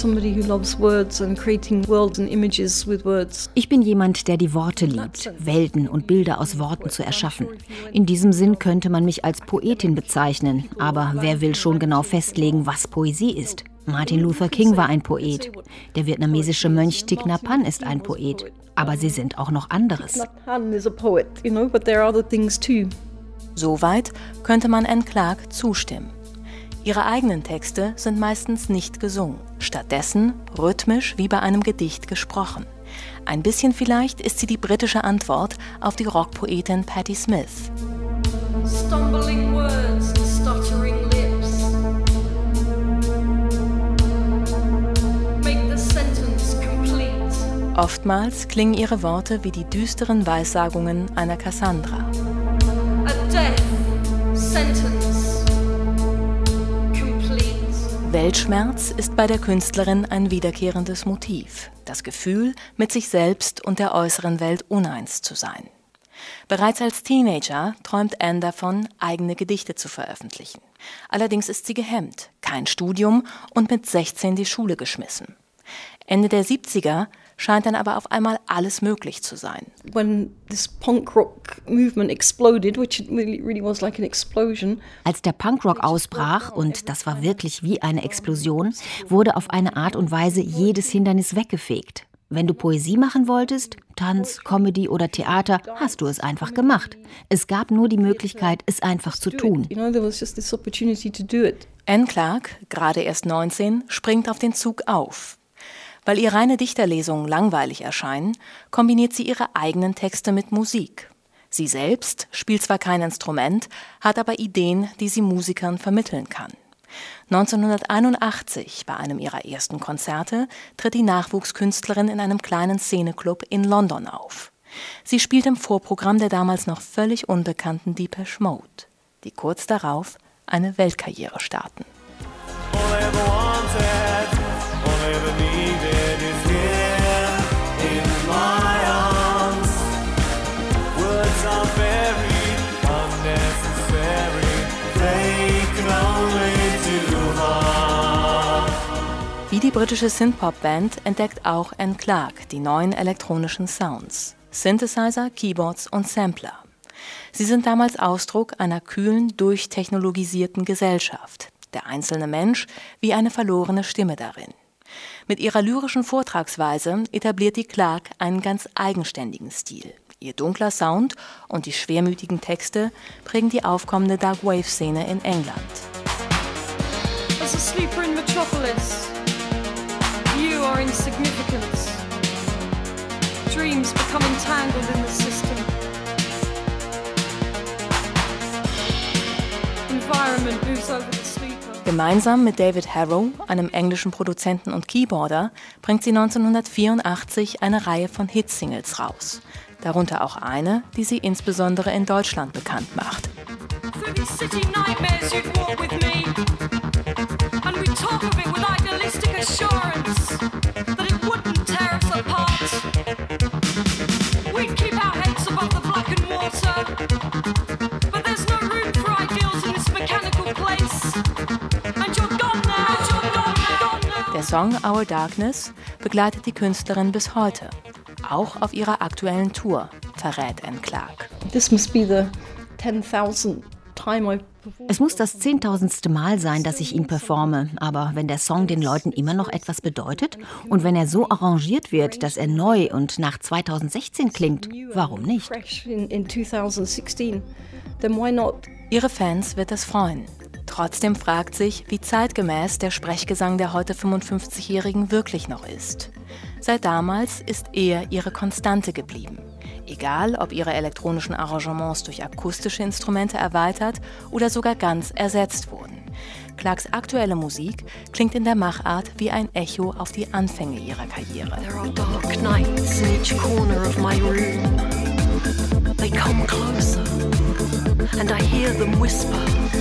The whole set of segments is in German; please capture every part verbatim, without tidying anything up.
somebody who loves words and creating worlds and images with words. Ich bin jemand, der die Worte liebt, Welten und Bilder aus Worten zu erschaffen. In diesem Sinn könnte man mich als Poetin bezeichnen, aber wer will schon genau festlegen, was Poesie ist? Martin Luther King war ein Poet. Der vietnamesische Mönch Thich Nhat Hanh ist ein Poet. Aber sie sind auch noch anderes. Soweit könnte man Anne Clark zustimmen. Ihre eigenen Texte sind meistens nicht gesungen, stattdessen rhythmisch wie bei einem Gedicht gesprochen. Ein bisschen vielleicht ist sie die britische Antwort auf die Rockpoetin Patti Smith. Stumbling words and stuttering lips. Make the sentence complete. Oftmals klingen ihre Worte wie die düsteren Weissagungen einer Cassandra. A death sentence complete. Weltschmerz ist bei der Künstlerin ein wiederkehrendes Motiv. Das Gefühl, mit sich selbst und der äußeren Welt uneins zu sein. Bereits als Teenager träumt Anne davon, eigene Gedichte zu veröffentlichen. Allerdings ist sie gehemmt, kein Studium und mit sechzehn die Schule geschmissen. Ende der siebziger scheint dann aber auf einmal alles möglich zu sein. When this punk rock movement exploded, which it really, really was like an explosion. Als der Punkrock ausbrach, und das war wirklich wie eine Explosion, wurde auf eine Art und Weise jedes Hindernis weggefegt. Wenn du Poesie machen wolltest, Tanz, Comedy oder Theater, hast du es einfach gemacht. Es gab nur die Möglichkeit, es einfach zu tun. Anne Clark, gerade erst neunzehn, springt auf den Zug auf. Weil ihr reine Dichterlesungen langweilig erscheinen, kombiniert sie ihre eigenen Texte mit Musik. Sie selbst spielt zwar kein Instrument, hat aber Ideen, die sie Musikern vermitteln kann. neunzehnhunderteinundachtzig, bei einem ihrer ersten Konzerte, tritt die Nachwuchskünstlerin in einem kleinen Szeneclub in London auf. Sie spielt im Vorprogramm der damals noch völlig unbekannten Depeche Mode, die kurz darauf eine Weltkarriere starten. Wie die britische Synthpop-Band entdeckt auch Anne Clark die neuen elektronischen Sounds, Synthesizer, Keyboards und Sampler. Sie sind damals Ausdruck einer kühlen, durchtechnologisierten Gesellschaft. Der einzelne Mensch wie eine verlorene Stimme darin. Mit ihrer lyrischen Vortragsweise etabliert die Clark einen ganz eigenständigen Stil. Ihr dunkler Sound und die schwermütigen Texte prägen die aufkommende Dark Wave-Szene in England. As a sleeper in Metropolis, you are insignificant. Dreams become entangled in the system. Environment moves over the sleeper. Gemeinsam mit David Harrow, einem englischen Produzenten und Keyboarder, bringt sie neunzehnhundertvierundachtzig eine Reihe von Hitsingles raus. Darunter auch eine, die sie insbesondere in Deutschland bekannt macht. Der Song Our Darkness begleitet die Künstlerin bis heute. Auch auf ihrer aktuellen Tour, verrät Anne Clark. This must be the ten thousandth time I've performed. Es muss das zehntausendste Mal sein, dass ich ihn performe. Aber wenn der Song den Leuten immer noch etwas bedeutet und wenn er so arrangiert wird, dass er neu und nach zweitausendsechzehn klingt, warum nicht? Ihre Fans wird es freuen. Trotzdem fragt sich, wie zeitgemäß der Sprechgesang der heute fünfundfünfzigjährigen wirklich noch ist. Seit damals ist er ihre Konstante geblieben. Egal, ob ihre elektronischen Arrangements durch akustische Instrumente erweitert oder sogar ganz ersetzt wurden. Clarks aktuelle Musik klingt in der Machart wie ein Echo auf die Anfänge ihrer Karriere. There are dark nights in each corner of my room. They come closer and I hear them whisper.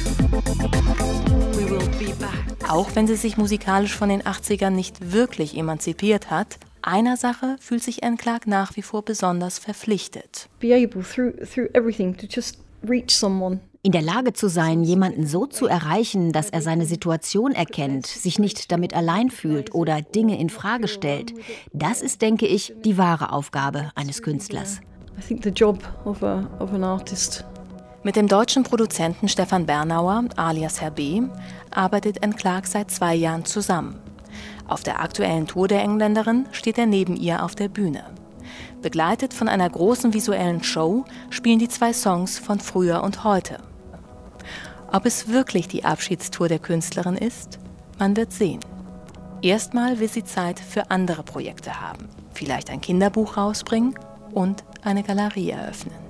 We will be back. Auch wenn sie sich musikalisch von den achtzigern nicht wirklich emanzipiert hat, einer Sache fühlt sich Anne Clark nach wie vor besonders verpflichtet. Be able through through everything to just reach someone In der Lage zu sein, jemanden so zu erreichen, dass er seine Situation erkennt, sich nicht damit allein fühlt oder Dinge in Frage stellt, das ist, denke ich, die wahre Aufgabe eines Künstlers. I think the job of a, of an artist. Mit dem deutschen Produzenten Stefan Bernauer, alias Herr B., arbeitet Anne Clark seit zwei Jahren zusammen. Auf der aktuellen Tour der Engländerin steht er neben ihr auf der Bühne. Begleitet von einer großen visuellen Show spielen die zwei Songs von früher und heute. Ob es wirklich die Abschiedstour der Künstlerin ist? Man wird sehen. Erstmal will sie Zeit für andere Projekte haben. Vielleicht ein Kinderbuch rausbringen und eine Galerie eröffnen.